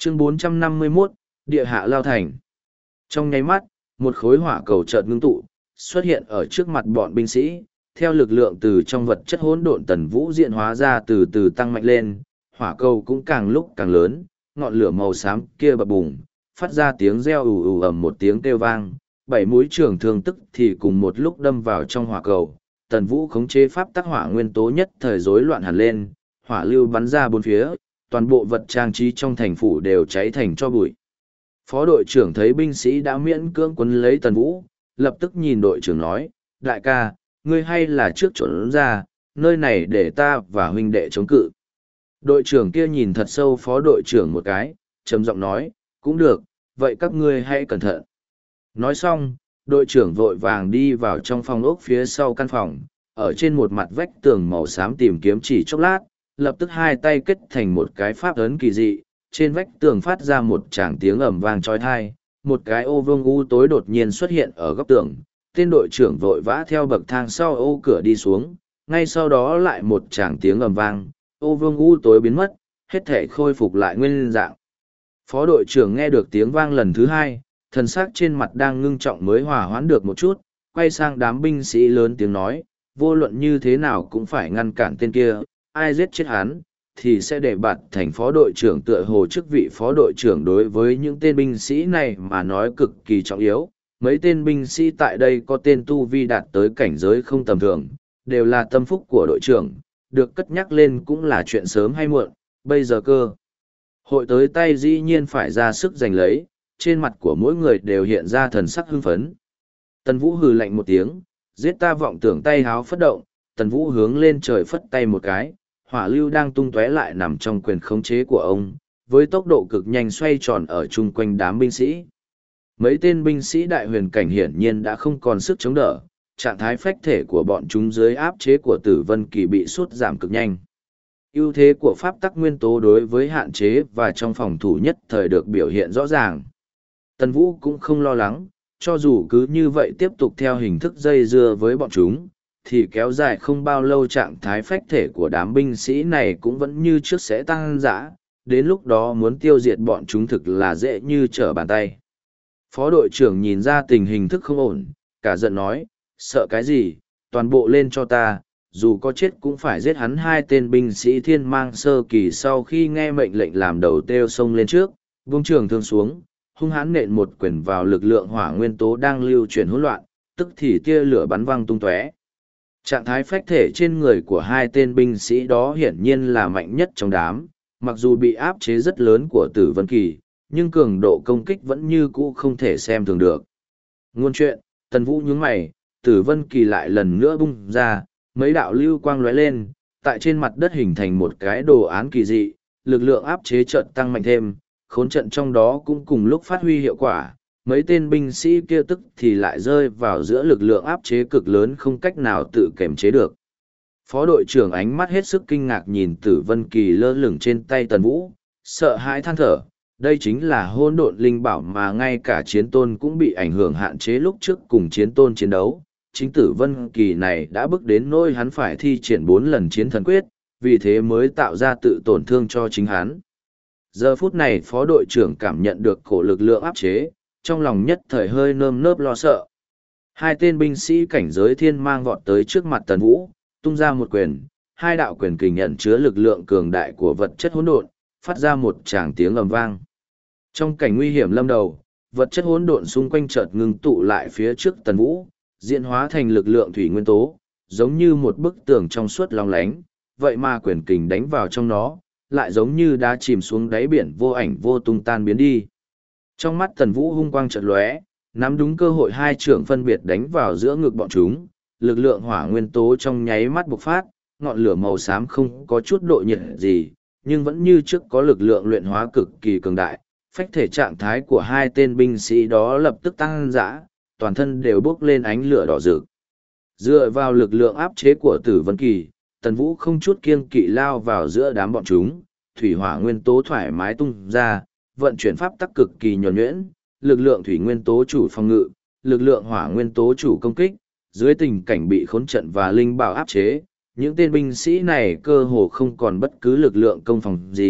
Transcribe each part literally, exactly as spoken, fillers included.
Chương bốn trăm năm mươi mốt, Địa hạ lao thành. Trong nháy mắt, một khối hỏa cầu chợt ngưng tụ, xuất hiện ở trước mặt bọn binh sĩ, theo lực lượng từ trong vật chất hỗn độn Tần Vũ diễn hóa ra từ từ tăng mạnh lên, hỏa cầu cũng càng lúc càng lớn, ngọn lửa màu xám kia bập bùng, phát ra tiếng reo ù ù ầm một tiếng kêu vang, bảy mũi trường thương tức thì cùng một lúc đâm vào trong hỏa cầu. Tần Vũ khống chế pháp tắc hỏa nguyên tố nhất thời rối loạn hẳn lên, hỏa lưu bắn ra bốn phía, toàn bộ vật trang trí trong thành phủ đều cháy thành tro bụi. Phó đội trưởng thấy binh sĩ đã miễn cưỡng quấn lấy Tần Vũ, lập tức nhìn đội trưởng nói, đại ca, ngươi hay là trước trốn ra, nơi này để ta và huynh đệ chống cự. Đội trưởng kia nhìn thật sâu phó đội trưởng một cái, trầm giọng nói, cũng được, vậy các ngươi hãy cẩn thận. Nói xong, đội trưởng vội vàng đi vào trong phòng ốc phía sau căn phòng, ở trên một mặt vách tường màu xám tìm kiếm chỉ chốc lát, lập tức hai tay kết thành một cái pháp ấn kỳ dị, trên vách tường phát ra một tràng tiếng ầm vang chói tai, một cái ô vương u tối đột nhiên xuất hiện ở góc tường, tên đội trưởng vội vã theo bậc thang sau ô cửa đi xuống, ngay sau đó lại một tràng tiếng ầm vang, ô vương u tối biến mất, hết thể khôi phục lại nguyên dạng. Phó đội trưởng nghe được tiếng vang lần thứ hai, thần sắc trên mặt đang ngưng trọng mới hòa hoãn được một chút, quay sang đám binh sĩ lớn tiếng nói, vô luận như thế nào cũng phải ngăn cản tên kia, ai giết chết hắn, thì sẽ để bạt thành phó đội trưởng. Tựa hồ chức vị phó đội trưởng đối với những tên binh sĩ này mà nói cực kỳ trọng yếu. Mấy tên binh sĩ tại đây có tên tu vi đạt tới cảnh giới không tầm thường, đều là tâm phúc của đội trưởng, được cất nhắc lên cũng là chuyện sớm hay muộn, bây giờ cơ. Hội tới tay dĩ nhiên phải ra sức giành lấy, trên mặt của mỗi người đều hiện ra thần sắc hưng phấn. Tần Vũ hừ lạnh một tiếng, giết ta vọng tưởng tay háo phất động, Tần Vũ hướng lên trời phất tay một cái, hỏa lưu đang tung tóe lại nằm trong quyền khống chế của ông, với tốc độ cực nhanh xoay tròn ở chung quanh đám binh sĩ. Mấy tên binh sĩ đại huyền cảnh hiển nhiên đã không còn sức chống đỡ, trạng thái phách thể của bọn chúng dưới áp chế của Tử Vân Kỳ bị sút giảm cực nhanh. Ưu thế của pháp tắc nguyên tố đối với hạn chế và trong phòng thủ nhất thời được biểu hiện rõ ràng. Tần Vũ cũng không lo lắng, cho dù cứ như vậy tiếp tục theo hình thức dây dưa với bọn chúng, thì kéo dài không bao lâu trạng thái phách thể của đám binh sĩ này cũng vẫn như trước sẽ tăng dã, đến lúc đó muốn tiêu diệt bọn chúng thực là dễ như trở bàn tay. Phó đội trưởng nhìn ra tình hình thức không ổn, cả giận nói, sợ cái gì, toàn bộ lên cho ta, dù có chết cũng phải giết hắn. Hai tên binh sĩ thiên mang sơ kỳ sau khi nghe mệnh lệnh làm đầu têu xông lên trước, vung trường thương xuống, hung hãn nện một quyền vào lực lượng hỏa nguyên tố đang lưu chuyển hỗn loạn, tức thì tia lửa bắn văng tung tóe. Trạng thái phách thể trên người của hai tên binh sĩ đó hiển nhiên là mạnh nhất trong đám, mặc dù bị áp chế rất lớn của Tử Vân Kỳ, nhưng cường độ công kích vẫn như cũ không thể xem thường được. Ngôn chuyện, Tần Vũ nhướng mày, Tử Vân Kỳ lại lần nữa bung ra, mấy đạo lưu quang lóe lên, tại trên mặt đất hình thành một cái đồ án kỳ dị, lực lượng áp chế chợt tăng mạnh thêm, khốn trận trong đó cũng cùng lúc phát huy hiệu quả. Mấy tên binh sĩ kia tức thì lại rơi vào giữa lực lượng áp chế cực lớn không cách nào tự kiềm chế được. Phó đội trưởng ánh mắt hết sức kinh ngạc nhìn Tử Vân Kỳ lơ lửng trên tay Tần Vũ, sợ hãi than thở, đây chính là hỗn độn linh bảo mà ngay cả chiến tôn cũng bị ảnh hưởng hạn chế lúc trước cùng chiến tôn chiến đấu. Chính Tử Vân Kỳ này đã bước đến nỗi hắn phải thi triển bốn lần chiến thần quyết, vì thế mới tạo ra tự tổn thương cho chính hắn. Giờ phút này phó đội trưởng cảm nhận được cổ lực lượng áp chế, trong lòng nhất thời hơi nơm nớp lo sợ. Hai tên binh sĩ cảnh giới thiên mang vọt tới trước mặt Tần Vũ, tung ra một quyền, hai đạo quyền kình nhận chứa lực lượng cường đại của vật chất hỗn độn, phát ra một tràng tiếng ầm vang. Trong cảnh nguy hiểm lâm đầu, vật chất hỗn độn xung quanh chợt ngưng tụ lại phía trước Tần Vũ, diễn hóa thành lực lượng thủy nguyên tố, giống như một bức tường trong suốt long lánh, vậy mà quyền kình đánh vào trong nó, lại giống như đá chìm xuống đáy biển vô ảnh vô tung tan biến đi. Trong mắt Tần Vũ hung quang chợt lóe, nắm đúng cơ hội hai trưởng phân biệt đánh vào giữa ngực bọn chúng, lực lượng hỏa nguyên tố trong nháy mắt bộc phát, ngọn lửa màu xám không có chút độ nhiệt gì, nhưng vẫn như trước có lực lượng luyện hóa cực kỳ cường đại. Phách thể trạng thái của hai tên binh sĩ đó lập tức tăng dã, toàn thân đều bốc lên ánh lửa đỏ rực. Dựa vào lực lượng áp chế của Tử Vân Kỳ, Tần Vũ không chút kiêng kỵ lao vào giữa đám bọn chúng, thủy hỏa nguyên tố thoải mái tung ra, vận chuyển pháp tắc cực kỳ nhuần nhuyễn, lực lượng thủy nguyên tố chủ phòng ngự, lực lượng hỏa nguyên tố chủ công kích. Dưới tình cảnh bị khốn trận và linh bảo áp chế, những tên binh sĩ này cơ hồ không còn bất cứ lực lượng công phòng gì,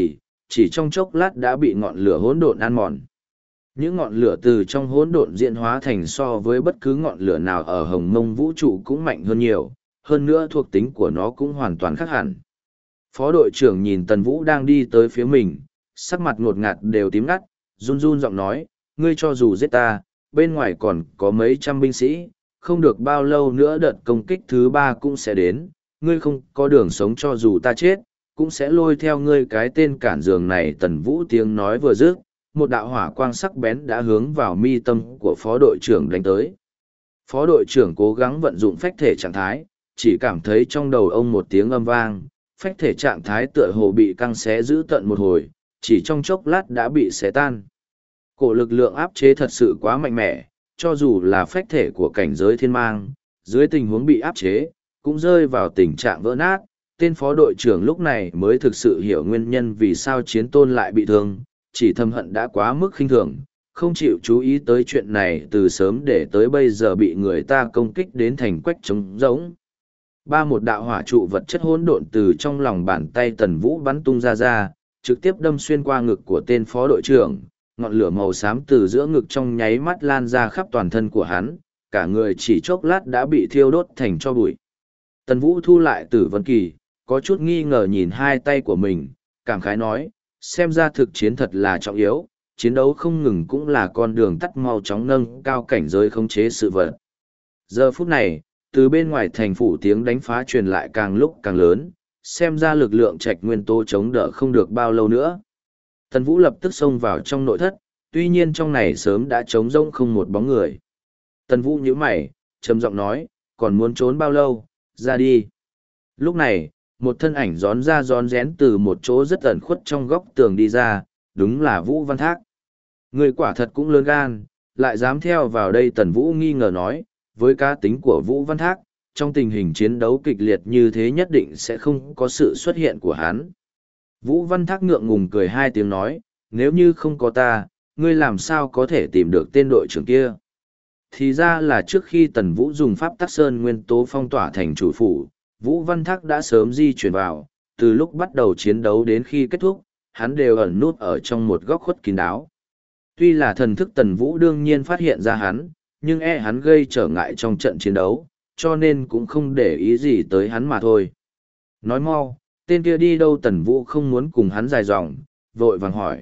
chỉ trong chốc lát đã bị ngọn lửa hỗn độn ăn mòn. Những ngọn lửa từ trong hỗn độn diễn hóa thành so với bất cứ ngọn lửa nào ở hồng mông vũ trụ cũng mạnh hơn nhiều, hơn nữa thuộc tính của nó cũng hoàn toàn khác hẳn. Phó đội trưởng nhìn Tần Vũ đang đi tới phía mình, sắc mặt ngột ngạt đều tím ngắt, run run giọng nói, ngươi cho dù giết ta, bên ngoài còn có mấy trăm binh sĩ, không được bao lâu nữa đợt công kích thứ ba cũng sẽ đến, ngươi không có đường sống cho dù ta chết, cũng sẽ lôi theo ngươi cái tên cản giường này. Tần Vũ tiếng nói vừa dứt, một đạo hỏa quang sắc bén đã hướng vào mi tâm của phó đội trưởng đánh tới. Phó đội trưởng cố gắng vận dụng phách thể trạng thái, chỉ cảm thấy trong đầu ông một tiếng âm vang, phách thể trạng thái tựa hồ bị căng xé giữ tận một hồi, chỉ trong chốc lát đã bị xé tan. Cổ lực lượng áp chế thật sự quá mạnh mẽ, cho dù là phách thể của cảnh giới thiên mang, dưới tình huống bị áp chế, cũng rơi vào tình trạng vỡ nát. Tên phó đội trưởng lúc này mới thực sự hiểu nguyên nhân vì sao chiến tôn lại bị thương, chỉ thầm hận đã quá mức khinh thường, không chịu chú ý tới chuyện này từ sớm để tới bây giờ bị người ta công kích đến thành quách trống rỗng. Ba một đạo hỏa trụ vật chất hỗn độn từ trong lòng bàn tay Tần Vũ bắn tung ra ra, trực tiếp đâm xuyên qua ngực của tên phó đội trưởng, ngọn lửa màu xám từ giữa ngực trong nháy mắt lan ra khắp toàn thân của hắn, cả người chỉ chốc lát đã bị thiêu đốt thành tro bụi. Tần Vũ thu lại Tử Vân Kỳ, có chút nghi ngờ nhìn hai tay của mình, cảm khái nói, xem ra thực chiến thật là trọng yếu, chiến đấu không ngừng cũng là con đường tắt mau chóng nâng cao cảnh giới khống chế sự vật. Giờ phút này, từ bên ngoài thành phủ tiếng đánh phá truyền lại càng lúc càng lớn, xem ra lực lượng trạch nguyên tố chống đỡ không được bao lâu nữa. Tần Vũ lập tức xông vào trong nội thất, tuy nhiên trong này sớm đã trống rỗng không một bóng người. Tần Vũ nhíu mày, trầm giọng nói, còn muốn trốn bao lâu, ra đi. Lúc này, một thân ảnh rón ra rón rén từ một chỗ rất ẩn khuất trong góc tường đi ra, đúng là Vũ Văn Thác. Người quả thật cũng lớn gan, lại dám theo vào đây. Tần Vũ nghi ngờ nói, với cá tính của Vũ Văn Thác, trong tình hình chiến đấu kịch liệt như thế nhất định sẽ không có sự xuất hiện của hắn. Vũ Văn Thác ngượng ngùng cười hai tiếng nói, nếu như không có ta, ngươi làm sao có thể tìm được tên đội trưởng kia. Thì ra là trước khi Tần Vũ dùng pháp tắc sơn nguyên tố phong tỏa thành chủ phủ, Vũ Văn Thác đã sớm di chuyển vào, từ lúc bắt đầu chiến đấu đến khi kết thúc, hắn đều ẩn nút ở trong một góc khuất kín đáo. Tuy là thần thức Tần Vũ đương nhiên phát hiện ra hắn, nhưng e hắn gây trở ngại trong trận chiến đấu, cho nên cũng không để ý gì tới hắn mà thôi. Nói mau, tên kia đi đâu? Tần Vũ không muốn cùng hắn dài dòng, vội vàng hỏi.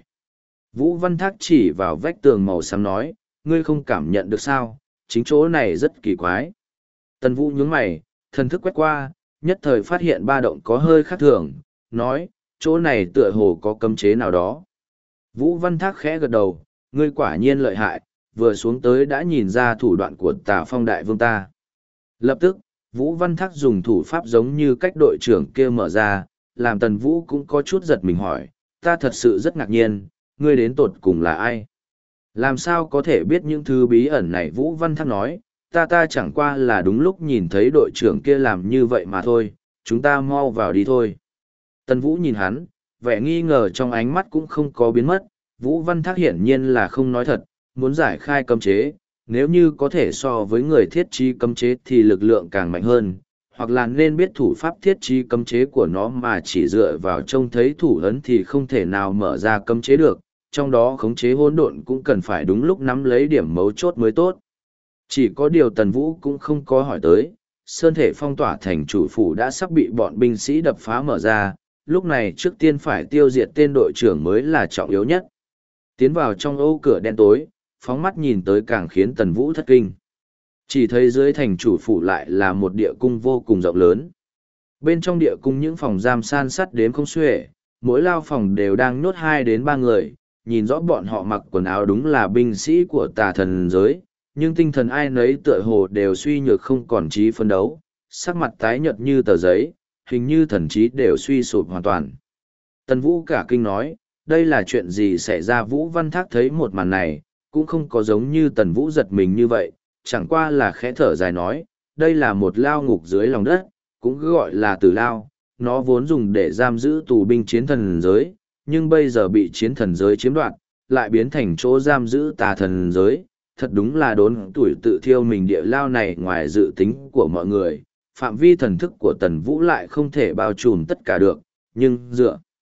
Vũ Văn Thác chỉ vào vách tường màu xám nói, ngươi không cảm nhận được sao, chính chỗ này rất kỳ quái. Tần Vũ nhướng mày, thần thức quét qua, nhất thời phát hiện ba động có hơi khác thường, nói, chỗ này tựa hồ có cấm chế nào đó. Vũ Văn Thác khẽ gật đầu, ngươi quả nhiên lợi hại, vừa xuống tới đã nhìn ra thủ đoạn của Tà Phong đại vương ta. Lập tức, Vũ Văn Thác dùng thủ pháp giống như cách đội trưởng kia mở ra, làm Tần Vũ cũng có chút giật mình hỏi, ta thật sự rất ngạc nhiên, ngươi đến tột cùng là ai? Làm sao có thể biết những thứ bí ẩn này? Vũ Văn Thác nói, ta ta chẳng qua là đúng lúc nhìn thấy đội trưởng kia làm như vậy mà thôi, chúng ta mau vào đi thôi. Tần Vũ nhìn hắn, vẻ nghi ngờ trong ánh mắt cũng không có biến mất, Vũ Văn Thác hiển nhiên là không nói thật, muốn giải khai cấm chế, nếu như có thể so với người thiết trí cấm chế thì lực lượng càng mạnh hơn, hoặc là nên biết thủ pháp thiết trí cấm chế của nó mà chỉ dựa vào trông thấy thủ ấn thì không thể nào mở ra cấm chế được, trong đó khống chế hỗn độn cũng cần phải đúng lúc nắm lấy điểm mấu chốt mới tốt. Chỉ có điều Tần Vũ cũng không có hỏi tới, sơn thể phong tỏa thành chủ phủ đã sắp bị bọn binh sĩ đập phá mở ra, lúc này trước tiên phải tiêu diệt tên đội trưởng mới là trọng yếu nhất. Tiến vào trong ô cửa đen tối, phóng mắt nhìn tới càng khiến Tần Vũ thất kinh. Chỉ thấy dưới thành chủ phủ lại là một địa cung vô cùng rộng lớn. Bên trong địa cung những phòng giam san sắt đếm không xuể, mỗi lao phòng đều đang nhốt hai đến ba người, nhìn rõ bọn họ mặc quần áo đúng là binh sĩ của Tà thần giới, nhưng tinh thần ai nấy tựa hồ đều suy nhược không còn trí phấn đấu, sắc mặt tái nhợt như tờ giấy, hình như thần trí đều suy sụp hoàn toàn. Tần Vũ cả kinh nói, đây là chuyện gì xảy ra? Vũ Văn Thác thấy một màn này, cũng không có giống như Tần Vũ giật mình như vậy, chẳng qua là khẽ thở dài nói, đây là một lao ngục dưới lòng đất, cũng gọi là tử lao, nó vốn dùng để giam giữ tù binh chiến thần giới, nhưng bây giờ bị chiến thần giới chiếm đoạt, lại biến thành chỗ giam giữ Tà thần giới, thật đúng là đốn tuổi tự thiêu mình. Địa lao này ngoài dự tính của mọi người, phạm vi thần thức của Tần Vũ lại không thể bao trùm tất cả được, nhưng dựa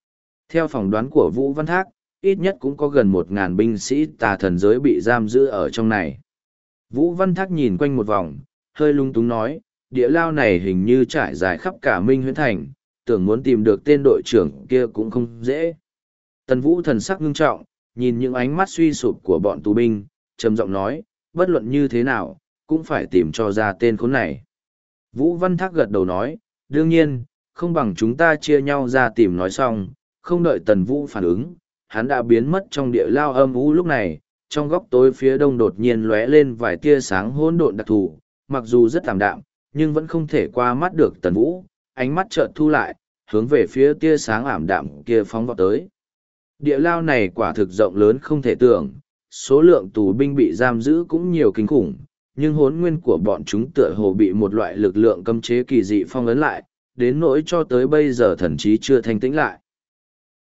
Theo phỏng đoán của Vũ Văn Thác, ít nhất cũng có gần một ngàn binh sĩ tà thần giới bị giam giữ ở trong này. Vũ Văn Thác nhìn quanh một vòng, hơi lung túng nói, địa lao này hình như trải dài khắp cả Minh Huyễn Thành, tưởng muốn tìm được tên đội trưởng kia cũng không dễ. Tần Vũ thần sắc ngưng trọng, nhìn những ánh mắt suy sụp của bọn tù binh, trầm giọng nói, bất luận như thế nào, cũng phải tìm cho ra tên khốn này. Vũ Văn Thác gật đầu nói, đương nhiên, không bằng chúng ta chia nhau ra tìm nói xong, không đợi Tần Vũ phản ứng, hắn đã biến mất trong địa lao âm u lúc này, trong góc tối phía đông đột nhiên lóe lên vài tia sáng hỗn độn đặc thù, mặc dù rất tạm đạm, nhưng vẫn không thể qua mắt được Tần Vũ, ánh mắt chợt thu lại, hướng về phía tia sáng ảm đạm kia phóng vào tới. Địa lao này quả thực rộng lớn không thể tưởng, số lượng tù binh bị giam giữ cũng nhiều kinh khủng, nhưng hồn nguyên của bọn chúng tựa hồ bị một loại lực lượng cấm chế kỳ dị phong ấn lại, đến nỗi cho tới bây giờ thần trí chưa thanh tĩnh lại.